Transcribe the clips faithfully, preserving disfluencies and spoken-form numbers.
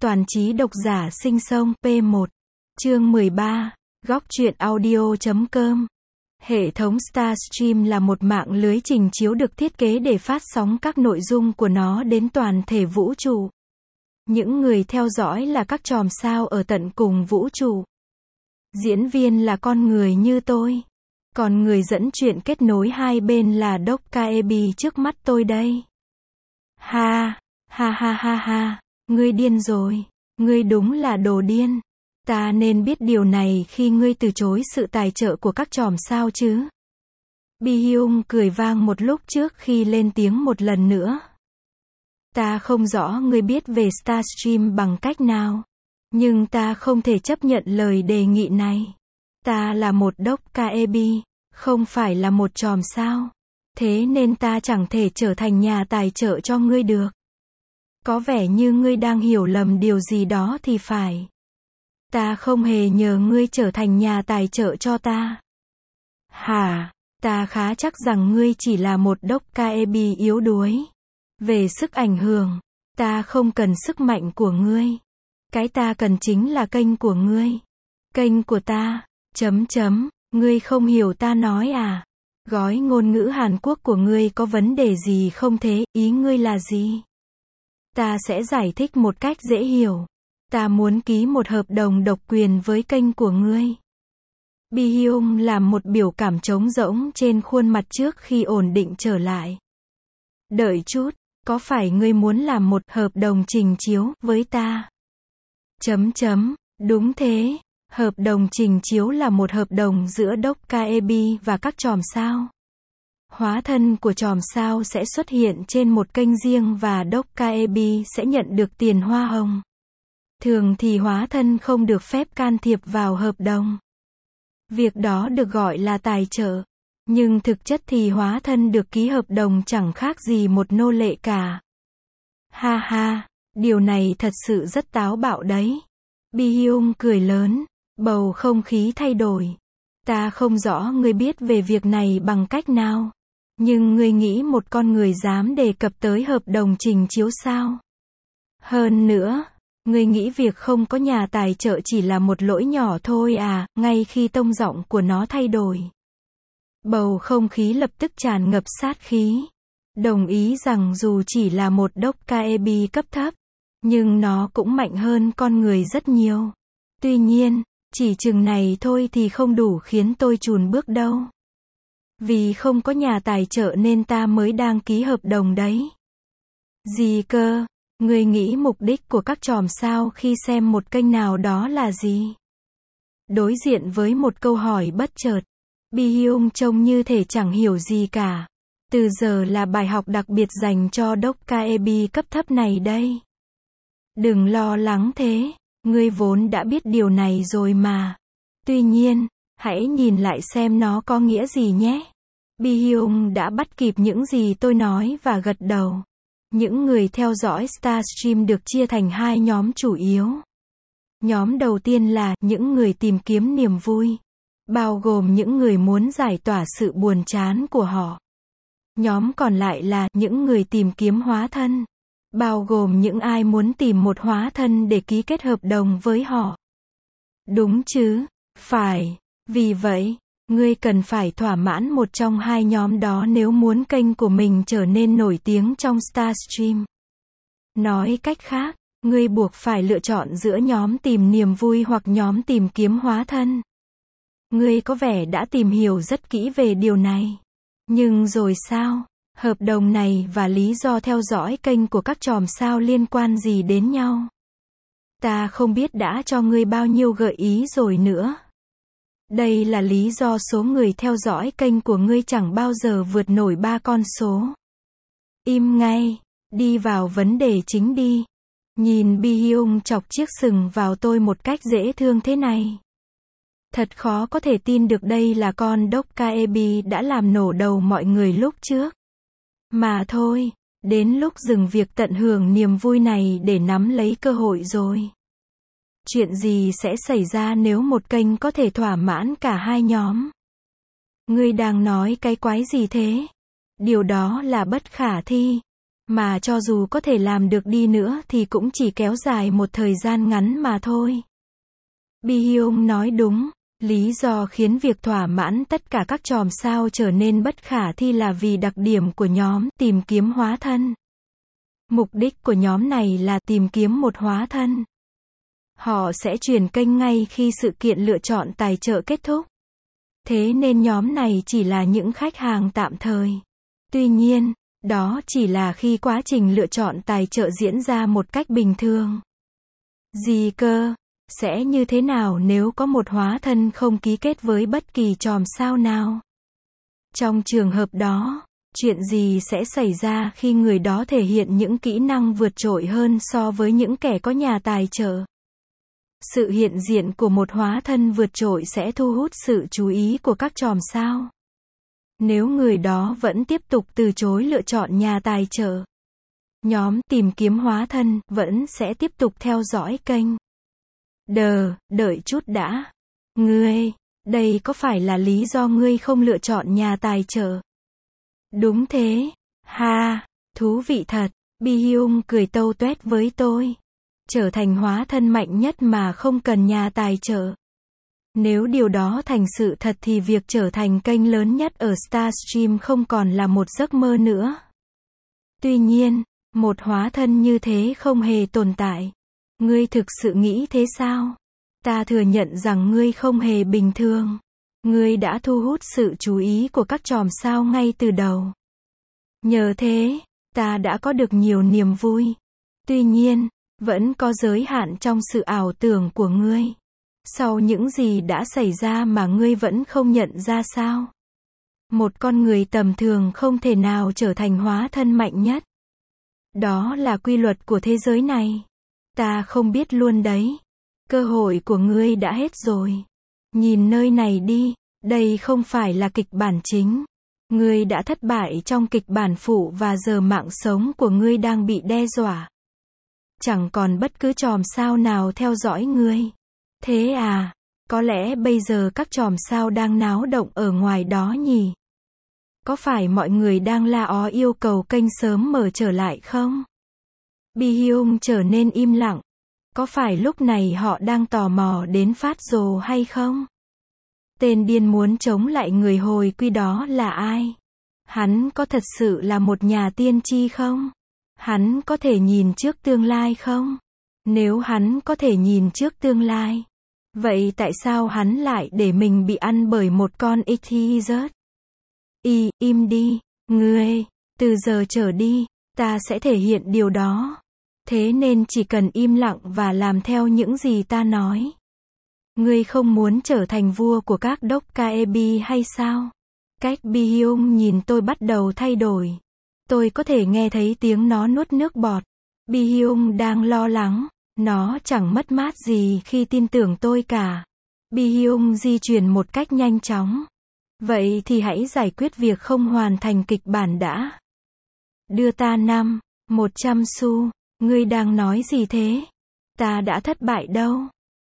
Toàn trí độc giả sinh sông P một. Chương mười ba. Góc truyện audio chấm com. Hệ thống Starstream là một mạng lưới trình chiếu được thiết kế để phát sóng các nội dung của nó đến toàn thể vũ trụ. Những người theo dõi là các chòm sao ở tận cùng vũ trụ. Diễn viên là con người như tôi. Còn người dẫn chuyện kết nối hai bên là Doc Caebi trước mắt tôi đây. Ha, ha ha ha ha, ngươi điên rồi, ngươi đúng là đồ điên. Ta nên biết điều này khi ngươi từ chối sự tài trợ của các chòm sao chứ. Bi Hyung cười vang một lúc trước khi lên tiếng một lần nữa. Ta không rõ ngươi biết về Starstream bằng cách nào, nhưng ta không thể chấp nhận lời đề nghị này. Ta là một Doc Caebi, không phải là một chòm sao. Thế nên ta chẳng thể trở thành nhà tài trợ cho ngươi được. Có vẻ như ngươi đang hiểu lầm điều gì đó thì phải. Ta không hề nhờ ngươi trở thành nhà tài trợ cho ta. Hả? Ta khá chắc rằng ngươi chỉ là một Doc Caebi yếu đuối. Về sức ảnh hưởng, ta không cần sức mạnh của ngươi. Cái ta cần chính là kênh của ngươi. Kênh của ta, chấm chấm, ngươi không hiểu ta nói à? Gói ngôn ngữ Hàn Quốc của ngươi có vấn đề gì không thế, ý ngươi là gì? Ta sẽ giải thích một cách dễ hiểu. Ta muốn ký một hợp đồng độc quyền với kênh của ngươi. Bi Hyung làm một biểu cảm trống rỗng trên khuôn mặt trước khi ổn định trở lại. Đợi chút, có phải ngươi muốn làm một hợp đồng trình chiếu với ta? Chấm chấm, đúng thế. Hợp đồng trình chiếu là một hợp đồng giữa Doc Caebi và các chòm sao. Hóa thân của chòm sao sẽ xuất hiện trên một kênh riêng và Doc Caebi sẽ nhận được tiền hoa hồng. Thường thì hóa thân không được phép can thiệp vào hợp đồng. Việc đó được gọi là tài trợ. Nhưng thực chất thì hóa thân được ký hợp đồng chẳng khác gì một nô lệ cả. Ha ha, điều này thật sự rất táo bạo đấy. Bi Hyung cười lớn. Bầu không khí thay đổi. Ta không rõ ngươi biết về việc này bằng cách nào. Nhưng ngươi nghĩ một con người dám đề cập tới hợp đồng trình chiếu sao? Hơn nữa, ngươi nghĩ việc không có nhà tài trợ chỉ là một lỗi nhỏ thôi à, ngay khi tông giọng của nó thay đổi. Bầu không khí lập tức tràn ngập sát khí. Đồng ý rằng dù chỉ là một Doc Caebi cấp thấp, nhưng nó cũng mạnh hơn con người rất nhiều. Tuy nhiên, chỉ chừng này thôi thì không đủ khiến tôi chùn bước đâu. Vì không có nhà tài trợ nên ta mới đang ký hợp đồng đấy. Gì cơ? Ngươi nghĩ mục đích của các chòm sao khi xem một kênh nào đó là gì? Đối diện với một câu hỏi bất chợt, Bi Hyung trông như thể chẳng hiểu gì cả. Từ giờ là bài học đặc biệt dành cho Doc Caebi cấp thấp này đây. Đừng lo lắng thế. Ngươi vốn đã biết điều này rồi mà. Tuy nhiên, hãy nhìn lại xem nó có nghĩa gì nhé. Bi Hyung đã bắt kịp những gì tôi nói và gật đầu. Những người theo dõi Starstream được chia thành hai nhóm chủ yếu. Nhóm đầu tiên là những người tìm kiếm niềm vui, bao gồm những người muốn giải tỏa sự buồn chán của họ. Nhóm còn lại là những người tìm kiếm hóa thân, bao gồm những ai muốn tìm một hóa thân để ký kết hợp đồng với họ. Đúng chứ? Phải. Vì vậy, ngươi cần phải thỏa mãn một trong hai nhóm đó nếu muốn kênh của mình trở nên nổi tiếng trong Starstream. Nói cách khác, ngươi buộc phải lựa chọn giữa nhóm tìm niềm vui hoặc nhóm tìm kiếm hóa thân. Ngươi có vẻ đã tìm hiểu rất kỹ về điều này. Nhưng rồi sao? Hợp đồng này và lý do theo dõi kênh của các chòm sao liên quan gì đến nhau? Ta không biết đã cho ngươi bao nhiêu gợi ý rồi nữa. Đây là lý do số người theo dõi kênh của ngươi chẳng bao giờ vượt nổi ba con số. Im ngay, đi vào vấn đề chính đi. Nhìn Bi Hyung chọc chiếc sừng vào tôi một cách dễ thương thế này. Thật khó có thể tin được đây là con Doc Caebi đã làm nổ đầu mọi người lúc trước. Mà thôi, đến lúc dừng việc tận hưởng niềm vui này để nắm lấy cơ hội rồi. Chuyện gì sẽ xảy ra nếu một kênh có thể thỏa mãn cả hai nhóm? Ngươi đang nói cái quái gì thế? Điều đó là bất khả thi. Mà cho dù có thể làm được đi nữa thì cũng chỉ kéo dài một thời gian ngắn mà thôi. Bi Hyung nói đúng, lý do khiến việc thỏa mãn tất cả các chòm sao trở nên bất khả thi là vì đặc điểm của nhóm tìm kiếm hóa thân. Mục đích của nhóm này là tìm kiếm một hóa thân. Họ sẽ chuyển kênh ngay khi sự kiện lựa chọn tài trợ kết thúc. Thế nên nhóm này chỉ là những khách hàng tạm thời. Tuy nhiên, đó chỉ là khi quá trình lựa chọn tài trợ diễn ra một cách bình thường. Gì cơ? Sẽ như thế nào nếu có một hóa thân không ký kết với bất kỳ chòm sao nào? Trong trường hợp đó, chuyện gì sẽ xảy ra khi người đó thể hiện những kỹ năng vượt trội hơn so với những kẻ có nhà tài trợ? Sự hiện diện của một hóa thân vượt trội sẽ thu hút sự chú ý của các chòm sao. Nếu người đó vẫn tiếp tục từ chối lựa chọn nhà tài trợ, nhóm tìm kiếm hóa thân vẫn sẽ tiếp tục theo dõi kênh. Đờ, đợi chút đã. Ngươi, đây có phải là lý do ngươi không lựa chọn nhà tài trợ? Đúng thế. Ha, thú vị thật. Bi Hyung cười tâu tuét với tôi. Trở thành hóa thân mạnh nhất mà không cần nhà tài trợ. Nếu điều đó thành sự thật thì việc trở thành kênh lớn nhất ở Starstream không còn là một giấc mơ nữa. Tuy nhiên, một hóa thân như thế không hề tồn tại. Ngươi thực sự nghĩ thế sao? Ta thừa nhận rằng ngươi không hề bình thường. Ngươi đã thu hút sự chú ý của các chòm sao ngay từ đầu. Nhờ thế, ta đã có được nhiều niềm vui. Tuy nhiên, vẫn có giới hạn trong sự ảo tưởng của ngươi. Sau những gì đã xảy ra mà ngươi vẫn không nhận ra sao? Một con người tầm thường không thể nào trở thành hóa thân mạnh nhất. Đó là quy luật của thế giới này. Ta không biết luôn đấy. Cơ hội của ngươi đã hết rồi. Nhìn nơi này đi, đây không phải là kịch bản chính. Ngươi đã thất bại trong kịch bản phụ và giờ mạng sống của ngươi đang bị đe dọa. Chẳng còn bất cứ chòm sao nào theo dõi ngươi. Thế à, có lẽ bây giờ các chòm sao đang náo động ở ngoài đó nhỉ? Có phải mọi người đang la ó yêu cầu kênh sớm mở trở lại không? Bi Hyung trở nên im lặng. Có phải lúc này họ đang tò mò đến phát rồ hay không? Tên điên muốn chống lại người hồi quy đó là ai? Hắn có thật sự là một nhà tiên tri không? Hắn có thể nhìn trước tương lai không? Nếu hắn có thể nhìn trước tương lai, vậy tại sao hắn lại để mình bị ăn bởi một con Ichthys? Y, im đi, ngươi, từ giờ trở đi, ta sẽ thể hiện điều đó. Thế nên chỉ cần im lặng và làm theo những gì ta nói. Ngươi không muốn trở thành vua của các Dokkaebi hay sao? Cách Bi Hyung nhìn tôi bắt đầu thay đổi. Tôi có thể nghe thấy tiếng nó nuốt nước bọt. Bi Hyung đang lo lắng. Nó chẳng mất mát gì khi tin tưởng tôi cả. Bi Hyung di chuyển một cách nhanh chóng. Vậy thì hãy giải quyết việc không hoàn thành kịch bản đã. Đưa ta năm, một trăm xu. Ngươi đang nói gì thế? Ta đã thất bại đâu.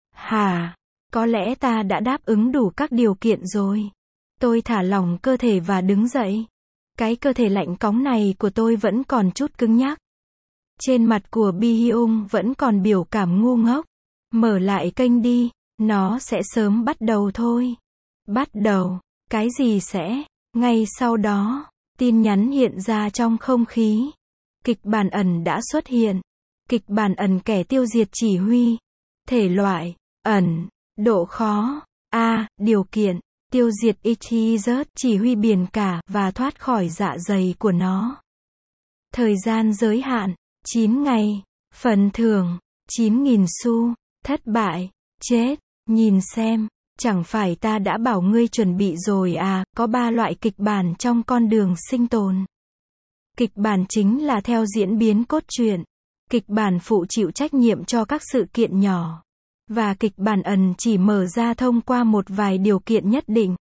Hả? Có lẽ ta đã đáp ứng đủ các điều kiện rồi. Tôi thả lỏng cơ thể và đứng dậy. Cái cơ thể lạnh cóng này của tôi vẫn còn chút cứng nhắc. Trên mặt của Bi Hyung vẫn còn biểu cảm ngu ngốc. Mở lại kênh đi, nó sẽ sớm bắt đầu thôi. Bắt đầu, cái gì sẽ? Ngay sau đó, tin nhắn hiện ra trong không khí. Kịch bản ẩn đã xuất hiện. Kịch bản ẩn kẻ tiêu diệt chỉ huy. Thể loại, ẩn, độ khó, A, điều kiện, tiêu diệt Ichthys, chỉ huy biển cả, và thoát khỏi dạ dày của nó. Thời gian giới hạn, chín ngày. Phần thưởng, chín nghìn xu. Thất bại, chết, nhìn xem, chẳng phải ta đã bảo ngươi chuẩn bị rồi à, có ba loại kịch bản trong con đường sinh tồn. Kịch bản chính là theo diễn biến cốt truyện. Kịch bản phụ chịu trách nhiệm cho các sự kiện nhỏ. Và kịch bản ẩn chỉ mở ra thông qua một vài điều kiện nhất định.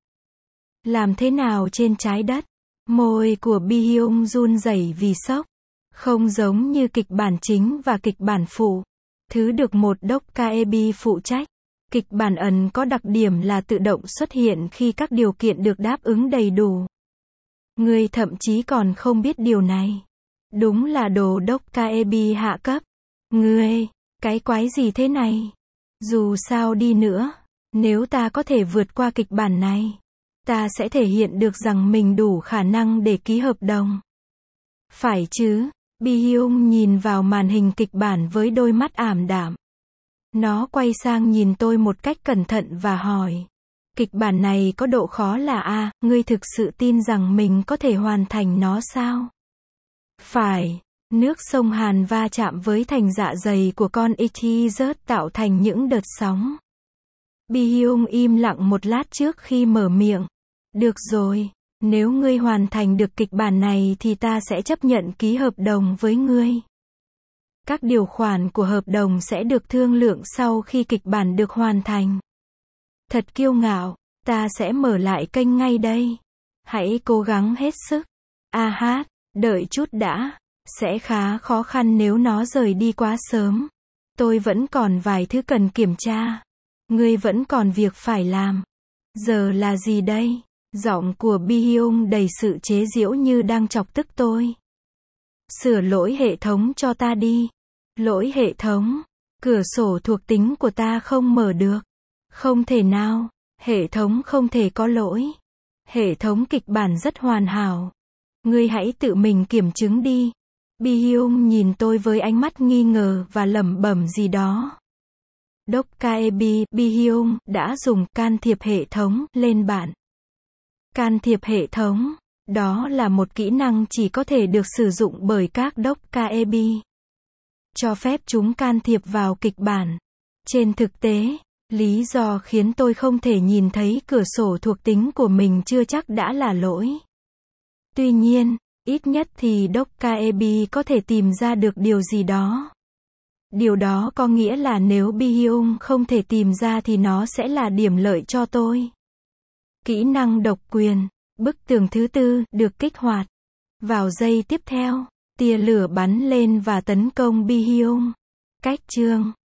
Làm thế nào trên trái đất? Môi của Bi Hyung run rẩy vì sốc. Không giống như kịch bản chính và kịch bản phụ. Thứ được một Dokkaebi phụ trách. Kịch bản ẩn có đặc điểm là tự động xuất hiện khi các điều kiện được đáp ứng đầy đủ. Ngươi thậm chí còn không biết điều này. Đúng là đồ Dokkaebi hạ cấp. Ngươi, cái quái gì thế này? Dù sao đi nữa, nếu ta có thể vượt qua kịch bản này, ta sẽ thể hiện được rằng mình đủ khả năng để ký hợp đồng. Phải chứ? Bi-hyung nhìn vào màn hình kịch bản với đôi mắt ảm đạm. Nó quay sang nhìn tôi một cách cẩn thận và hỏi. Kịch bản này có độ khó là A, ngươi thực sự tin rằng mình có thể hoàn thành nó sao? Phải. Nước sông Hàn va chạm với thành dạ dày của con Ichi rớt tạo thành những đợt sóng. Bi-hyung im lặng một lát trước khi mở miệng. Được rồi, nếu ngươi hoàn thành được kịch bản này thì ta sẽ chấp nhận ký hợp đồng với ngươi. Các điều khoản của hợp đồng sẽ được thương lượng sau khi kịch bản được hoàn thành. Thật kiêu ngạo, ta sẽ mở lại kênh ngay đây. Hãy cố gắng hết sức. A hát, đợi chút đã. Sẽ khá khó khăn nếu nó rời đi quá sớm. Tôi vẫn còn vài thứ cần kiểm tra. Ngươi vẫn còn việc phải làm. Giờ là gì đây? Giọng của Bi-hyung đầy sự chế giễu như đang chọc tức tôi. Sửa lỗi hệ thống cho ta đi. Lỗi hệ thống. Cửa sổ thuộc tính của ta không mở được. Không thể nào. Hệ thống không thể có lỗi. Hệ thống kịch bản rất hoàn hảo. Ngươi hãy tự mình kiểm chứng đi. Bi-hyung nhìn tôi với ánh mắt nghi ngờ và lẩm bẩm gì đó. Dokkaebi, Bi-hyung đã dùng can thiệp hệ thống lên bạn. Can thiệp hệ thống, đó là một kỹ năng chỉ có thể được sử dụng bởi các Dokkaebi. Cho phép chúng can thiệp vào kịch bản. Trên thực tế, lý do khiến tôi không thể nhìn thấy cửa sổ thuộc tính của mình chưa chắc đã là lỗi. Tuy nhiên, ít nhất thì Dokkaebi có thể tìm ra được điều gì đó. Điều đó có nghĩa là nếu Bi-hyung không thể tìm ra thì nó sẽ là điểm lợi cho tôi. Kỹ năng độc quyền, bức tường thứ tư, được kích hoạt. Vào giây tiếp theo, tia lửa bắn lên và tấn công Bi-hyung. Cách chương